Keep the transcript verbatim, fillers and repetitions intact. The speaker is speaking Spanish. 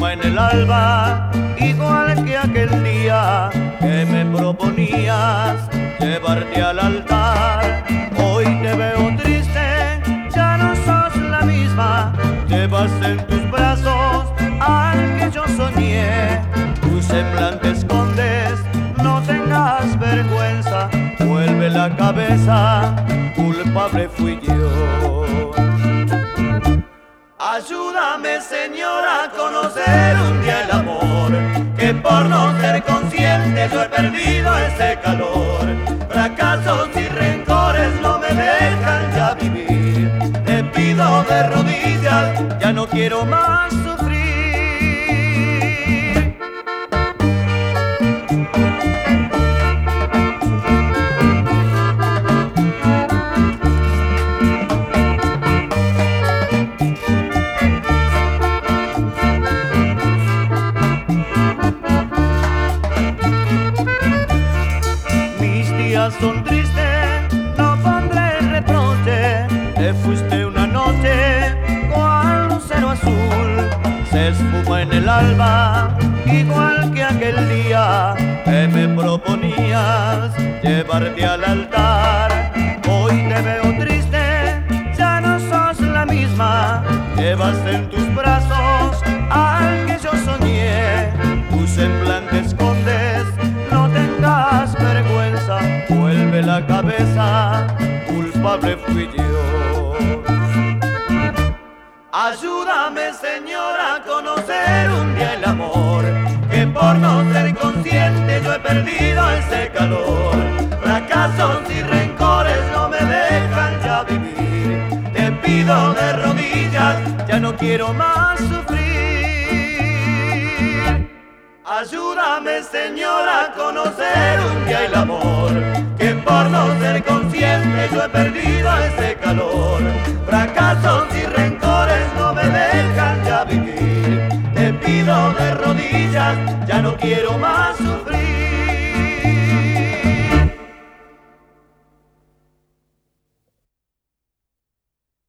espuma en el alba, igual que aquel día que me proponías llevarte al altar. Hoy te veo triste, ya no sos la misma. Llevas en tus brazos al que yo soñé. Tu semblante escondes, no tengas vergüenza. Vuelve la cabeza, culpable fui yo. Ayúdame, Señor, a conocer un día el amor, que por no ser consciente yo he perdido ese calor. Fracasos y rencores no me dejan ya vivir. Te pido de rodillas, ya no quiero más sufrir. Son tristes, no pondré reproche. Te fuiste una noche cual lucero azul, se esfuma en el alba, igual que aquel día que me proponías llevarte al altar. Hoy te veo triste, ya no sos la misma. Llevas en tus brazos al que yo soñé. Tu semblante escondes, no tengas vergüenza. Vuelve la cabeza, culpable fui yo. Ayúdame, Señor, a conocer un día el amor, que por no ser consciente yo he perdido ese calor. Fracasos y rencores no me dejan ya vivir. Te pido de rodillas, ya no quiero más sufrir. Ayúdame, Señor, a conocer un día el amor, que por no ser consciente yo he perdido ese calor. Fracasos y rencores no me dejan ya vivir. Te pido de rodillas, ya no quiero más sufrir.